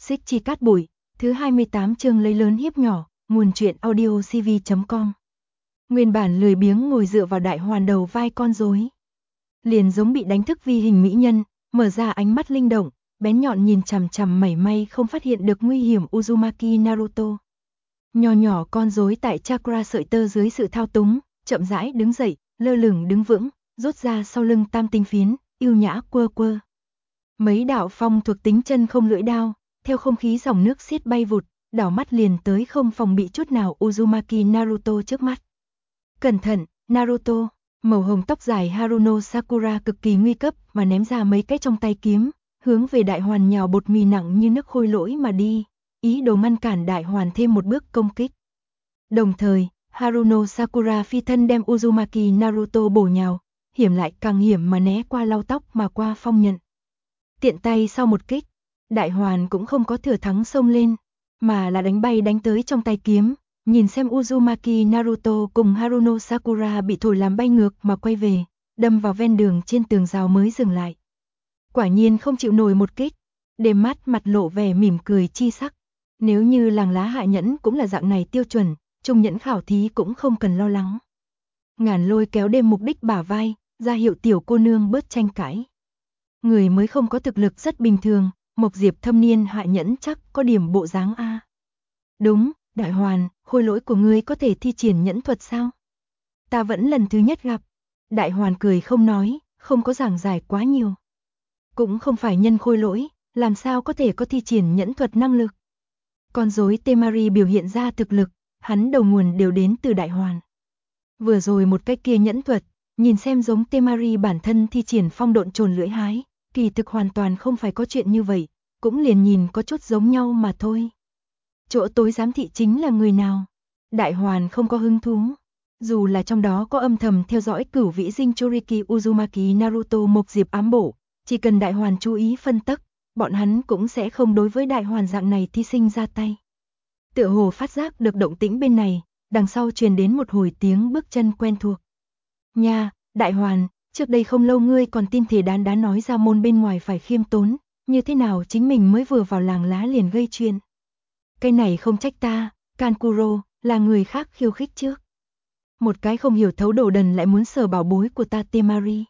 Xích chi cát bụi, thứ 28 chương lấy lớn hiếp nhỏ, nguồn truyện audio cv.com. Nguyên bản lười biếng ngồi dựa vào đại hoàn đầu vai con rối, liền giống bị đánh thức vi hình mỹ nhân, mở ra ánh mắt linh động, bén nhọn nhìn chằm chằm mảy may không phát hiện được nguy hiểm Uzumaki Naruto. Nho nhỏ con rối tại chakra sợi tơ dưới sự thao túng, chậm rãi đứng dậy, lơ lửng đứng vững, rút ra sau lưng tam tinh phiến, yêu nhã quơ quơ. Mấy đạo phong thuộc tính chân không lưỡi đao, theo không khí dòng nước xiết bay vụt, đảo mắt liền tới không phòng bị chút nào Uzumaki Naruto trước mắt. Cẩn thận, Naruto, màu hồng tóc dài Haruno Sakura cực kỳ nguy cấp mà ném ra mấy cái trong tay kiếm, hướng về đại hoàn nhào bột mì nặng như nước khôi lỗi mà đi, ý đồ ngăn cản đại hoàn thêm một bước công kích. Đồng thời, Haruno Sakura phi thân đem Uzumaki Naruto bổ nhào, hiểm lại càng hiểm mà né qua lau tóc mà qua phong nhận. Tiện tay sau một kích, đại hoàn cũng không có thừa thắng xông lên, mà là đánh bay đánh tới trong tay kiếm, nhìn xem Uzumaki Naruto cùng Haruno Sakura bị thổi làm bay ngược mà quay về, đâm vào ven đường trên tường rào mới dừng lại. Quả nhiên không chịu nổi một kích, đêm mắt mặt lộ vẻ mỉm cười chi sắc. Nếu như làng lá hạ nhẫn cũng là dạng này tiêu chuẩn, trung nhẫn khảo thí cũng không cần lo lắng. Ngàn lôi kéo đêm mục đích bả vai, ra hiệu tiểu cô nương bớt tranh cãi. Người mới không có thực lực rất bình thường, Mộc Diệp thâm niên hạ nhẫn chắc có điểm bộ dáng a. Đúng, đại hoàn, khôi lỗi của ngươi có thể thi triển nhẫn thuật sao? Ta vẫn lần thứ nhất gặp. Đại hoàn cười không nói, không có giảng giải quá nhiều. Cũng không phải nhân khôi lỗi, làm sao có thể có thi triển nhẫn thuật năng lực. Con rối Temari biểu hiện ra thực lực, hắn đầu nguồn đều đến từ đại hoàn. Vừa rồi một cái kia nhẫn thuật, nhìn xem giống Temari bản thân thi triển phong độn trồn lưỡi hái, kỳ thực hoàn toàn không phải có chuyện như vậy, cũng liền nhìn có chút giống nhau mà thôi. Chỗ tối giám thị chính là người nào? Đại hoàn không có hứng thú. Dù là trong đó có âm thầm theo dõi cửu vĩ dinh Choriki Uzumaki Naruto Mộc Diệp ám bổ, chỉ cần đại hoàn chú ý phân tắc, bọn hắn cũng sẽ không đối với đại hoàn dạng này thi sinh ra tay. Tựa hồ phát giác được động tĩnh bên này, đằng sau truyền đến một hồi tiếng bước chân quen thuộc. Nha, đại hoàn, trước đây không lâu ngươi còn tin thể đán đán nói ra môn bên ngoài phải khiêm tốn, như thế nào chính mình mới vừa vào làng lá liền gây chuyện. Cái này không trách ta, Kankuro, là người khác khiêu khích trước. Một cái không hiểu thấu đồ đần lại muốn sờ bảo bối của ta Temari.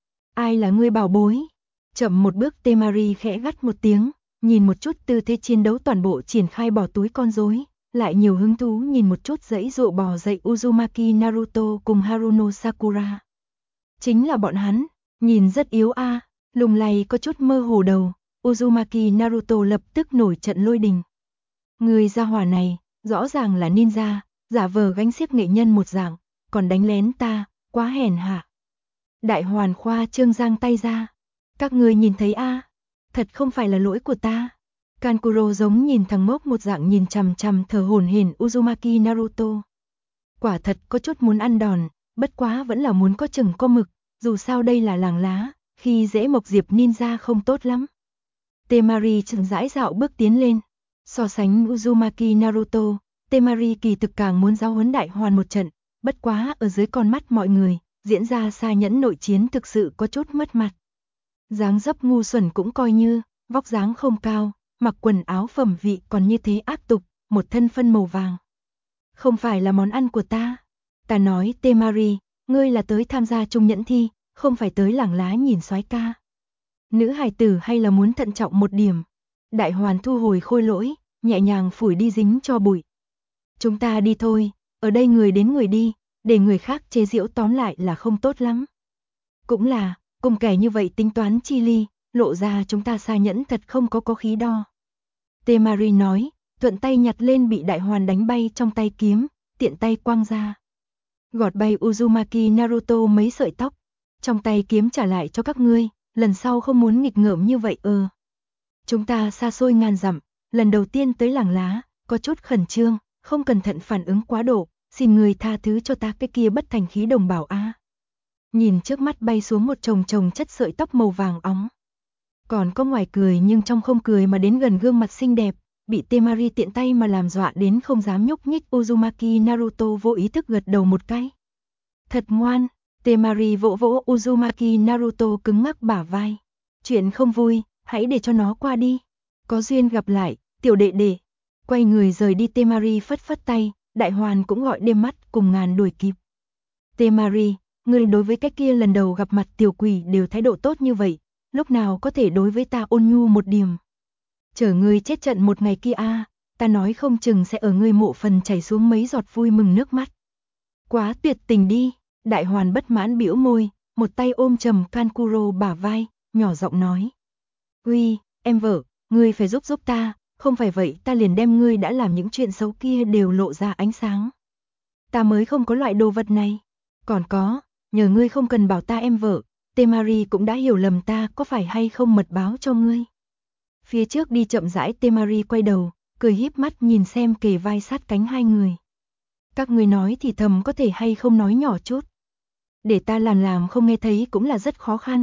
Ai là ngươi bảo bối? Chậm một bước Temari khẽ gắt một tiếng, nhìn một chút tư thế chiến đấu toàn bộ triển khai bỏ túi con rối, lại nhiều hứng thú nhìn một chút dãy dụa bò dậy Uzumaki Naruto cùng Haruno Sakura. Chính là bọn hắn, nhìn rất yếu a, lùng lay có chút mơ hồ đầu, Uzumaki Naruto lập tức nổi trận lôi đình. Người gia hỏa này, rõ ràng là ninja, giả vờ gánh xiếc nghệ nhân một dạng, còn đánh lén ta, quá hèn hạ. Đại hoàn khoa trương giang tay ra. Các người nhìn thấy a, thật không phải là lỗi của ta. Kankuro giống nhìn thằng ngốc một dạng nhìn chằm chằm thở hổn hển Uzumaki Naruto. Quả thật có chút muốn ăn đòn, bất quá vẫn là muốn có chừng có mực, dù sao đây là làng lá, khi dễ Mộc Diệp ninja không tốt lắm. Temari chậm rãi dạo bước tiến lên. So sánh Uzumaki Naruto, Temari kỳ thực càng muốn giáo huấn đại hoàn một trận, bất quá ở dưới con mắt mọi người, diễn ra xa nhẫn nội chiến thực sự có chút mất mặt. Dáng dấp ngu xuẩn cũng coi như, vóc dáng không cao, mặc quần áo phẩm vị còn như thế áp tục, một thân phân màu vàng. Không phải là món ăn của ta. Ta nói Temari, ngươi là tới tham gia trung nhẫn thi, không phải tới làng lá nhìn soái ca. Nữ hài tử hay là muốn thận trọng một điểm. Đại hoàn thu hồi khôi lỗi, nhẹ nhàng phủi đi dính cho bụi. Chúng ta đi thôi, ở đây người đến người đi, để người khác chế giễu tóm lại là không tốt lắm. Cũng là, cùng kẻ như vậy tính toán chi ly, lộ ra chúng ta xa nhẫn thật không có khí đo. Temari nói, thuận tay nhặt lên bị đại hoàn đánh bay trong tay kiếm, tiện tay quăng ra. Gọt bay Uzumaki Naruto mấy sợi tóc, trong tay kiếm trả lại cho các ngươi, lần sau không muốn nghịch ngợm như vậy Chúng ta xa xôi ngàn dặm, lần đầu tiên tới làng lá, có chút khẩn trương, không cẩn thận phản ứng quá độ, xin người tha thứ cho ta cái kia bất thành khí đồng bào a. Nhìn trước mắt bay xuống một chồng chồng chất sợi tóc màu vàng óng. Còn có ngoài cười nhưng trong không cười mà đến gần gương mặt xinh đẹp, bị Temari tiện tay mà làm dọa đến không dám nhúc nhích Uzumaki Naruto vô ý thức gật đầu một cái. Thật ngoan, Temari vỗ vỗ Uzumaki Naruto cứng ngắc bả vai. Chuyện không vui, hãy để cho nó qua đi. Có duyên gặp lại, tiểu đệ đệ. Quay người rời đi Temari phất phất tay, Đại Hoàn cũng gọi đêm mắt cùng ngàn đuổi kịp. Temari, ngươi đối với cái kia lần đầu gặp mặt tiểu quỷ đều thái độ tốt như vậy, lúc nào có thể đối với ta ôn nhu một điểm. Chờ ngươi chết trận một ngày kia ta nói không chừng sẽ ở ngươi mộ phần chảy xuống mấy giọt vui mừng nước mắt. Quá tuyệt tình đi, Đại Hoàn bất mãn bĩu môi, một tay ôm chầm Kankuro bả vai, nhỏ giọng nói. Uy, em vợ, ngươi phải giúp ta, không phải vậy ta liền đem ngươi đã làm những chuyện xấu kia đều lộ ra ánh sáng. Ta mới không có loại đồ vật này. Còn có, nhờ ngươi không cần bảo ta em vợ, Temari cũng đã hiểu lầm ta có phải hay không mật báo cho ngươi. Phía trước đi chậm rãi Temari quay đầu, cười híp mắt nhìn xem kề vai sát cánh hai người. Các ngươi nói thì thầm có thể hay không nói nhỏ chút. Để ta làm không nghe thấy cũng là rất khó khăn.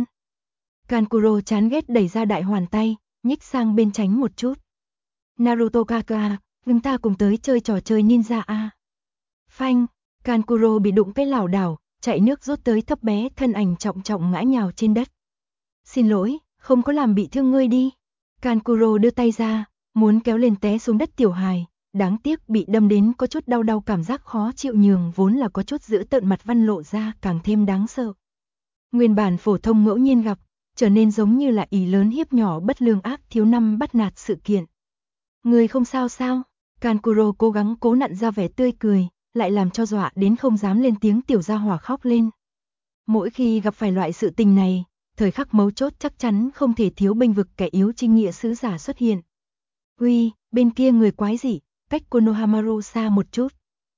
Kankuro chán ghét đẩy ra Đại Hoàn tay, nhích sang bên tránh một chút. Naruto kaka, chúng ta cùng tới chơi trò chơi ninja Phanh, Kankuro bị đụng cái lảo đảo, chạy nước rút tới thấp bé thân ảnh trọng trọng ngã nhào trên đất. Xin lỗi, không có làm bị thương ngươi đi. Kankuro đưa tay ra, muốn kéo lên té xuống đất tiểu hài, đáng tiếc bị đâm đến có chút đau cảm giác khó chịu nhường vốn là có chút giữ tợn mặt văn lộ ra càng thêm đáng sợ. Nguyên bản phổ thông ngẫu nhiên gặp, trở nên giống như là ỷ lớn hiếp nhỏ bất lương ác thiếu năm bắt nạt sự kiện. Người không sao sao? Kankuro cố gắng cố nặn ra vẻ tươi cười, lại làm cho dọa đến không dám lên tiếng tiểu gia hỏa khóc lên. Mỗi khi gặp phải loại sự tình này, thời khắc mấu chốt chắc chắn không thể thiếu bênh vực kẻ yếu trinh nghĩa sứ giả xuất hiện. Uy, bên kia người quái gì, cách Konohamaru xa một chút.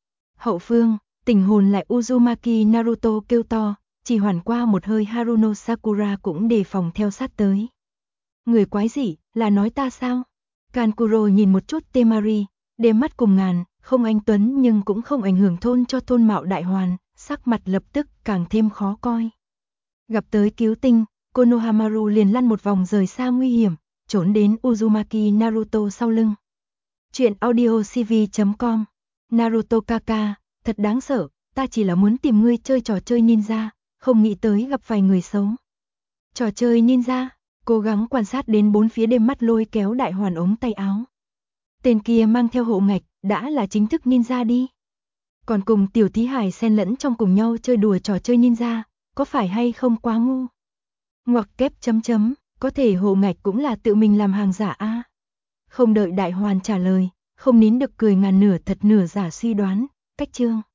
Hậu phương, tình hồn lại Uzumaki Naruto kêu to, chỉ hoàn qua một hơi Haruno Sakura cũng đề phòng theo sát tới. Người quái gì, là nói ta sao? Kankuro nhìn một chút Temari, đêm mắt cùng ngàn, không anh tuấn nhưng cũng không ảnh hưởng thôn cho thôn mạo Đại Hoàn, sắc mặt lập tức càng thêm khó coi. Gặp tới cứu tinh, Konohamaru liền lăn một vòng rời xa nguy hiểm, trốn đến Uzumaki Naruto sau lưng. Chuyện audio cv.com Naruto kaka, thật đáng sợ, ta chỉ là muốn tìm ngươi chơi trò chơi ninja, không nghĩ tới gặp phải người xấu. Trò chơi ninja, cố gắng quan sát đến bốn phía đêm mắt lôi kéo Đại Hoàn ống tay áo. Tên kia mang theo hộ ngạch, đã là chính thức ninja đi. Còn cùng tiểu thí hải xen lẫn trong cùng nhau chơi đùa trò chơi ninja, có phải hay không quá ngu? Ngoặc kép chấm, có thể hộ ngạch cũng là tự mình làm hàng giả Không đợi Đại Hoàn trả lời, không nín được cười ngàn nửa thật nửa giả suy đoán, cách chương.